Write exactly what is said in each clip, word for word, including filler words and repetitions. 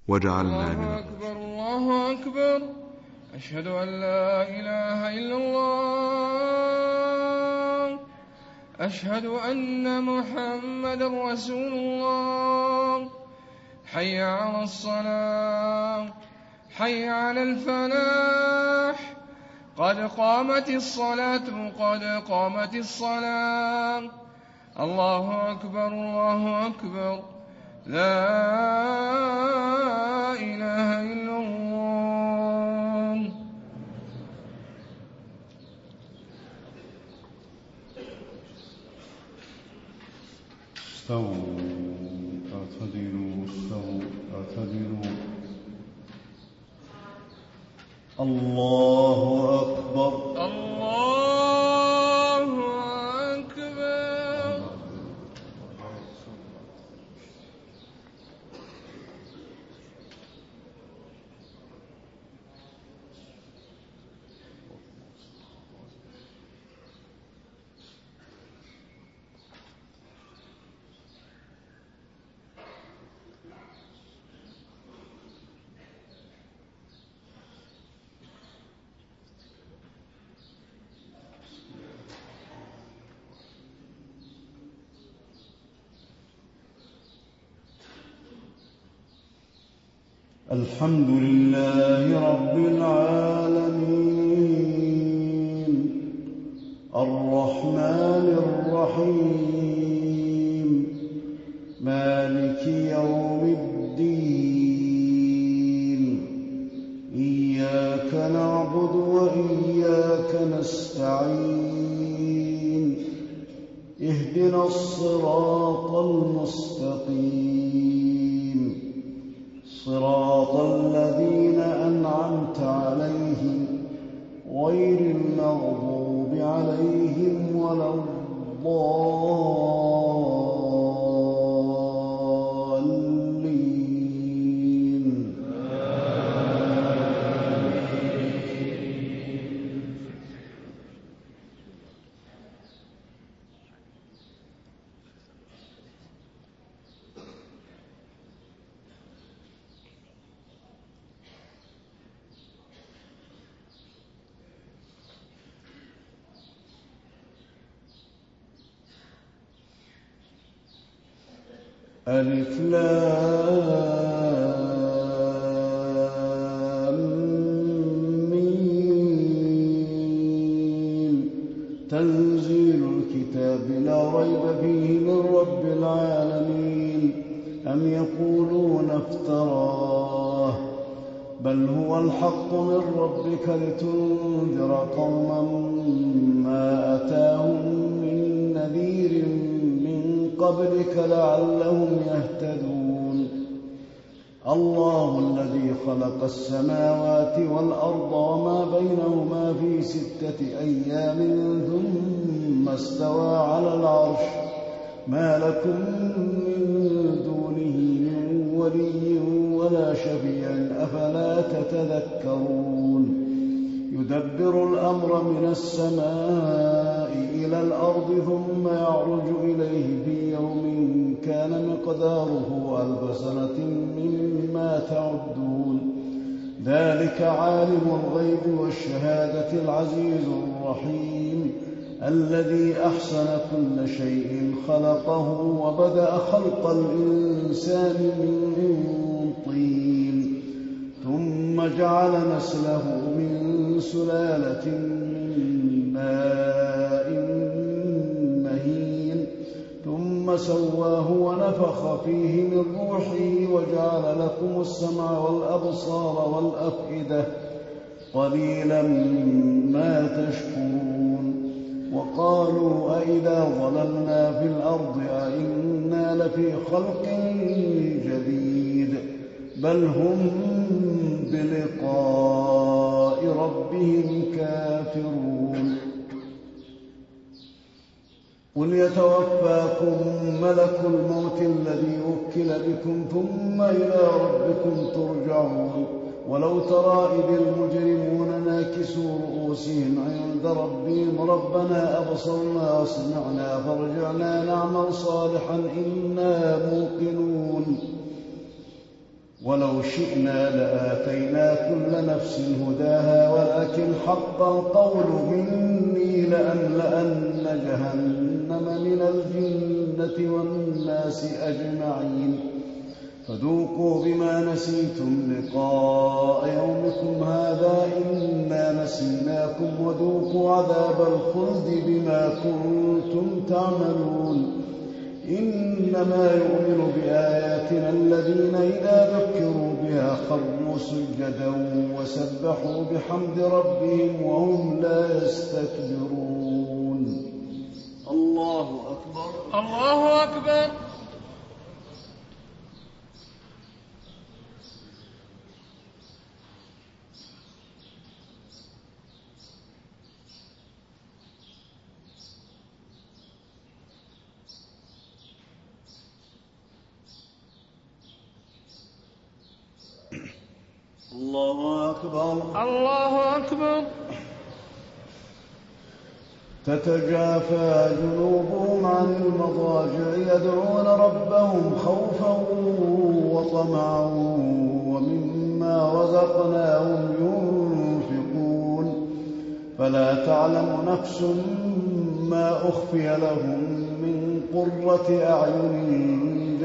واجعلنا من الله أكبر الله أكبر. أشهد أن لا إله إلا الله. أشهد أن محمد رسول الله. حي على الصلاة حي على الفلاح. قد قامت الصلاة قد قامت الصلاة. الله أكبر الله أكبر. لا إله إلا الله. استووا اعتدلوا استووا اعتدلوا. الله أكبر الله أكبر. الحمد لله رب العالمين الرحمن الرحيم مالك يوم الدين. إياك نعبد وإياك نستعين. اهدنا الصراط المستقيم صراط الذين أنعمت عليهم غير المغضوب عليهم ولا الضالين. ألف لام ميم. تنزيل الكتاب لا ريب فيه من رب العالمين. أم يقولون افتراه بل هو الحق من ربك لتنذر قوما ما أتاهم من نذير قبلك لعلهم يهتدون. الله الذي خلق السماوات والأرض وما بينهما في ستة أيام ثم استوى على العرش. ما لكم من دونه من ولي ولا شفيع أفلا تتذكرون. يدبر الأمر من السماء إلى الأرض ثم يعرج إليه في يوم كان مقداره ألف سنة مما تعدون. ذلك عالم الغيب والشهادة العزيز الرحيم الذي أحسن كل شيء خلقه وبدأ خلق الإنسان من طين ثم جعل نسله من سلالة من ماء مهين ثم سواه ونفخ فيه من روحه وجعل لكم السمع والأبصار والأفئدة قليلا ما تشكرون. وقالوا أئذا ضللنا في الأرض أئنا لفي خلق جديد بل هم بلقاء ربهم كافرون. قل يتوفاكم ملك الموت الذي وكل بكم ثم إلى ربكم ترجعون. ولو ترى إذ المجرمون ناكسوا رؤوسهم عند ربهم ربنا أبصرنا وسمعنا فارجعنا نعمل صالحا إنا موقنون. ولو شئنا لآتينا كل نفس هداها ولكن حق القول مني لأملأن جهنم من الجنة والناس أجمعين فذوقوا بما نسيتم لقاء يومكم هذا إنا نسيناكم وذوقوا عذاب الخلد بما كنتم تعملون إنما يؤمن بآياتنا الذين إذا ذكروا بها خروا سجدا وسبحوا بحمد ربهم وهم لا يستكبرون. الله أكبر. الله أكبر. الله أكبر. الله أكبر. تتجافى جنوبهم عن المضاجع يدعون ربهم خوفا وطمعا ومما رزقناهم ينفقون فلا تعلم نفس ما أخفي لهم من قرة أعين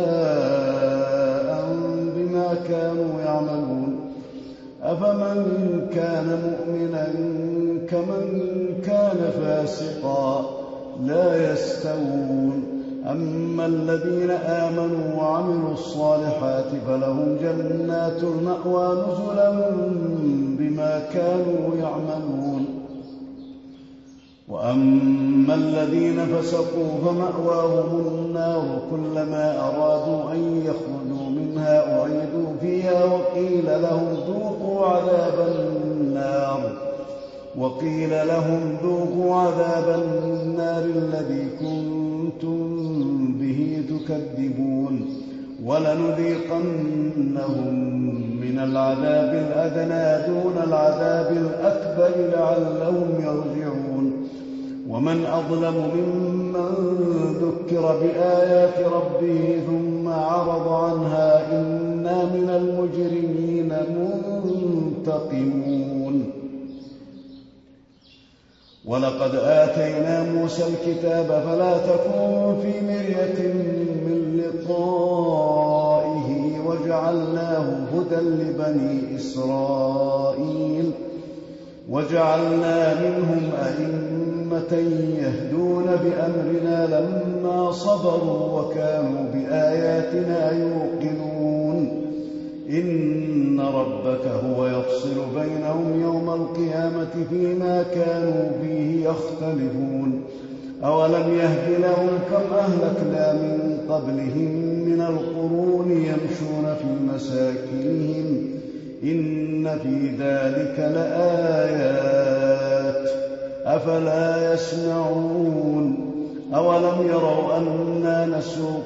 جزاء بما كانوا يعملون أفمن كان مؤمنا كمن كان فاسقا لا يستوون أما الذين آمنوا وعملوا الصالحات فلهم جنات المأوى نزلا بما كانوا يعملون وأما الذين فسقوا فمأواهم النار كلما أرادوا أن يخرجوا منها أعيدوا فيها وقيل لهم ذوقوا عذاب النار وقيل لهم ذوقوا عذاب النار الذي كنتم به تكذبون ولنذيقنهم من العذاب الأدنى دون العذاب الأكبر لعلهم يرجعون ومن أظلم ممن ذكر بآيات ربه ثم عرض عنها إنا من المجرمين منتقمون ولقد آتينا موسى الكتاب فلا تكن في مرية من لقائه وجعلناه هدى لبني إسرائيل وجعلنا منهم أئمة يهدون بأمرنا لما صبروا وكانوا بآياتنا يوقنون إن ربك هو يفصل بينهم يوم القيامة فيما كانوا فيه يختلفون أولم يهد لهم كم أهلكنا من قبلهم من القرون يمشون في مساكنهم إن في ذلك لآيات أفلا يسمعون أولم يروا أنا نسوق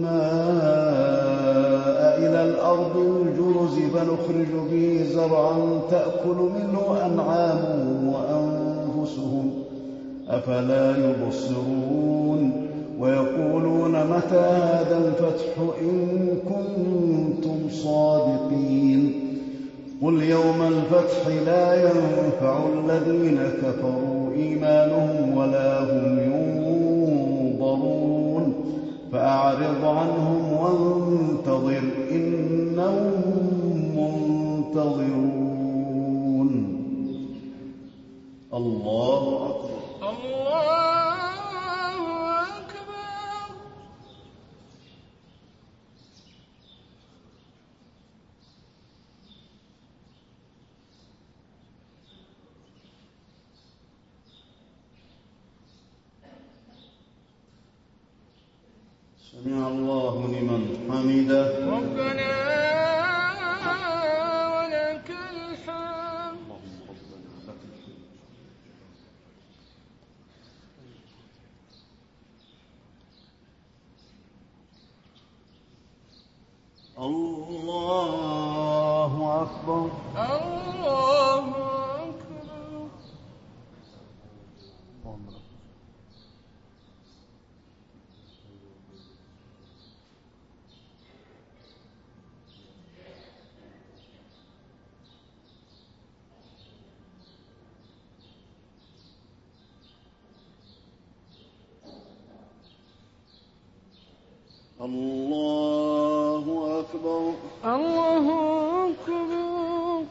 الماء إلى الأرض الجرز فنخرج به زرعا تأكل منه أنعامهم وأنفسهم أفلا يبصرون ويقولون متى هذا الفتح إن كنتم صادقين قل يوم الفتح لا ينفع الذين كفروا إيمانهم ولا هم ينظرون فأعرض عنهم وانتظر إنهم منتظرون. الله أكبر. الله أكبر. سمع الله لمن حمده ربنا ولك الحمد. الله أكبر. الله أكبر. الله أكبر. الله أكبر.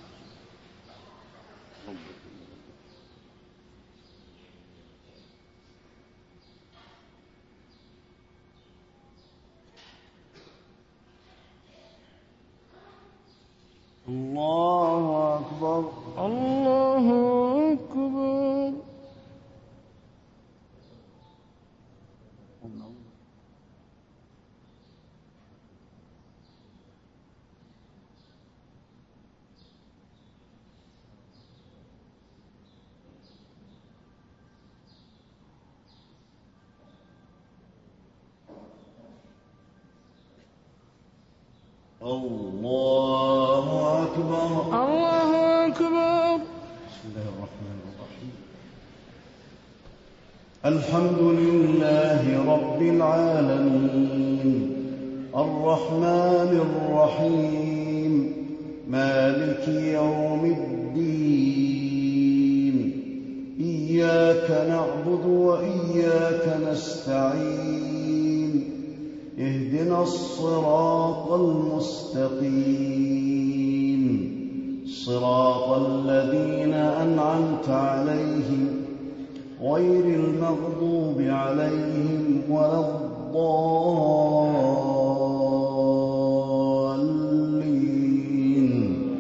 الله أكبر. الله أكبر. الله أكبر. الله أكبر. بسم الله الرحمن الرحيم. الحمد لله رب العالمين الرحمن الرحيم مالك يوم الدين إياك نعبد وإياك نستعين اهدنا الصراط المستقيم صراط الذين أنعمت عليهم غير المغضوب عليهم ولا الضالين.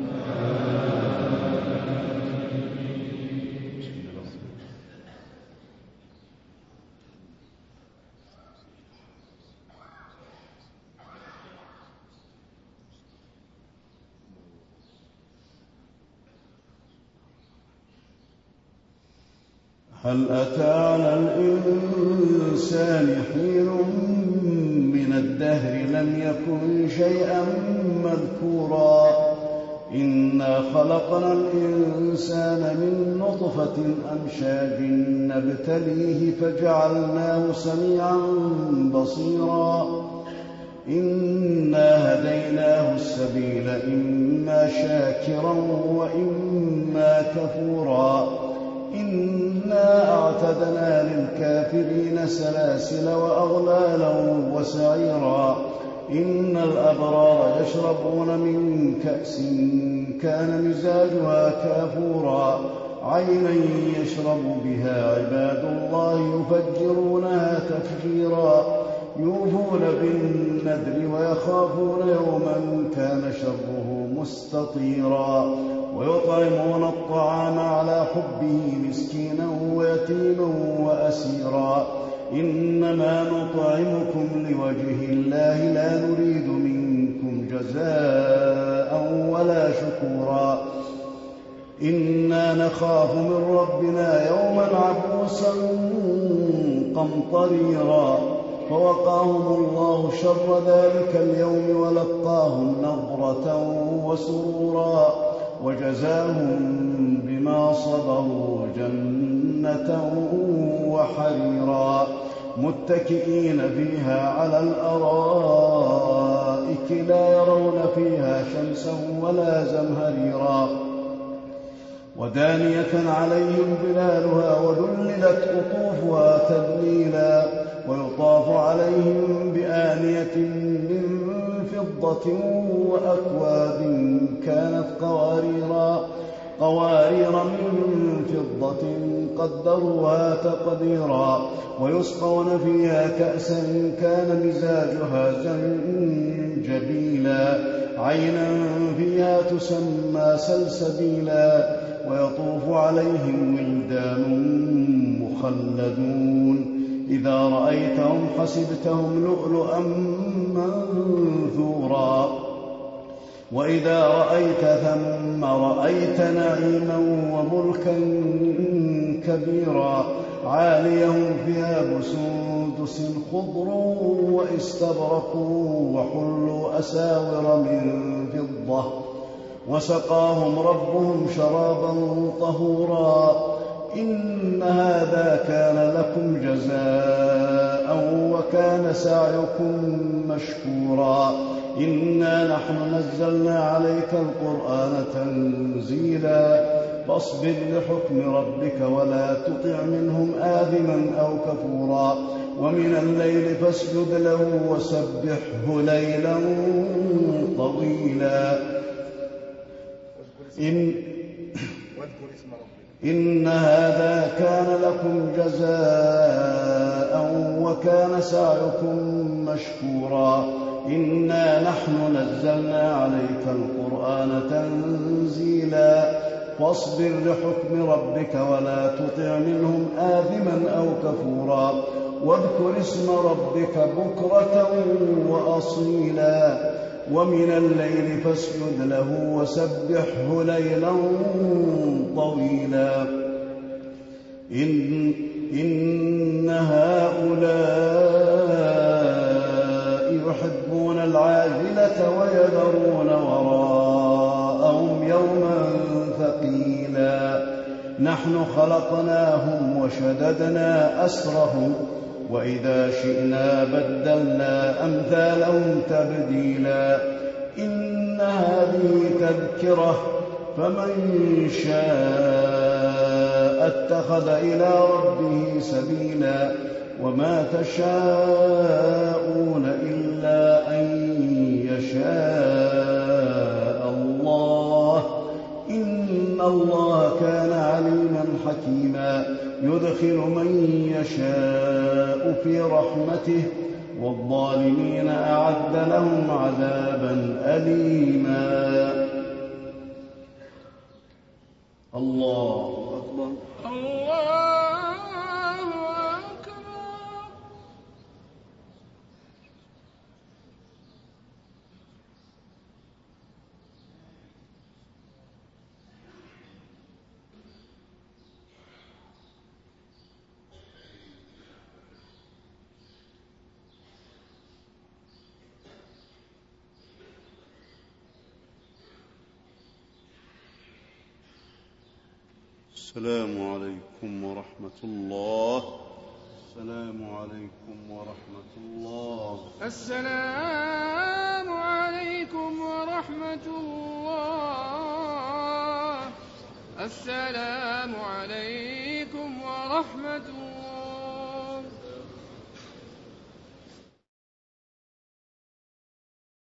هل أتى على الإنسان حين من الدهر لم يكن شيئا مذكورا إنا خلقنا الإنسان من نطفة أمشاج نبتليه فجعلناه سميعا بصيرا إنا هديناه السبيل إما شاكرا وإما كفورا إنا أعتدنا للكافرين سلاسل وأغلالا وسعيرا إن الأبرار يشربون من كأس كان مزاجها كافورا عينا يشرب بها عباد الله يفجرونها تفجيرا يوفون بالنذر ويخافون يوما كان شره مستطيرا ويطعمون الطعام على حبه مسكينا ويتيما وأسيرا إنما نطعمكم لوجه الله لا نريد منكم جزاء ولا شكورا إنا نخاف من ربنا يوما عبوسا قمطريرا فوقاهم الله شر ذلك اليوم ولقاهم نضرة وسرورا وجزاهم بما صبروا جنة وحريرا متكئين فيها على الأرائك لا يرون فيها شمسا ولا زمهريرا ودانية عليهم ظلالها وذللت قطوفها تذليلا ويطاف عليهم بآنية من فضة وأكواب كانت قواريرا قوارير من فضة قدروها تقديرا ويسقون فيها كأسا كان مزاجها زنجبيلا عينا فيها تسمى سلسبيلا ويطوف عليهم ولدان مخلدون إذا رأيتهم حسبتهم لؤلؤا منثورا وإذا رأيت ثم رأيت نعيما وملكا كبيرا عاليهم ثياب سندس خضر واستبرق وحلوا أساور من فضة وسقاهم ربهم شرابا طهورا إن هذا كان لكم جزاء وكان سعيكم مشكورا إنا نحن نزلنا عليك القرآن تنزيلا فاصبر لحكم ربك ولا تطع منهم آثما أو كفورا ومن الليل فاسجد له وسبحه ليلا طويلا. إن, إن هذا كان لكم جزاء وكان سعيكم مشكورا. إنا نحن نزلنا عليك القرآن تنزيلا. فاصبر لحكم ربك ولا تطع منهم آثما أو كفورا. واذكر اسم ربك بكرة وأصيلا. ومن الليل فاسجد له وسبحه ليلا طويلا. إن, إن هؤلاء يحبون العاجلة ويذرون وراءهم يوما ثقيلا. نحن خلقناهم وشددنا أسرهم وإذا شئنا بدلنا أمثالهم تبديلا. إن هذه تذكرة فمن شاء اتخذ إلى ربه سبيلا. وما تشاءون إلا أن يشاء الله. إن الله كان عليما حكيما. يدخل من يشاء في رحمته والظالمين أعد لهم عذابا أليما. الله أكبر. الله أكبر. السلام عليكم ورحمة الله. السلام عليكم ورحمة الله. السلام عليكم ورحمة الله. السلام عليكم ورحمة الله.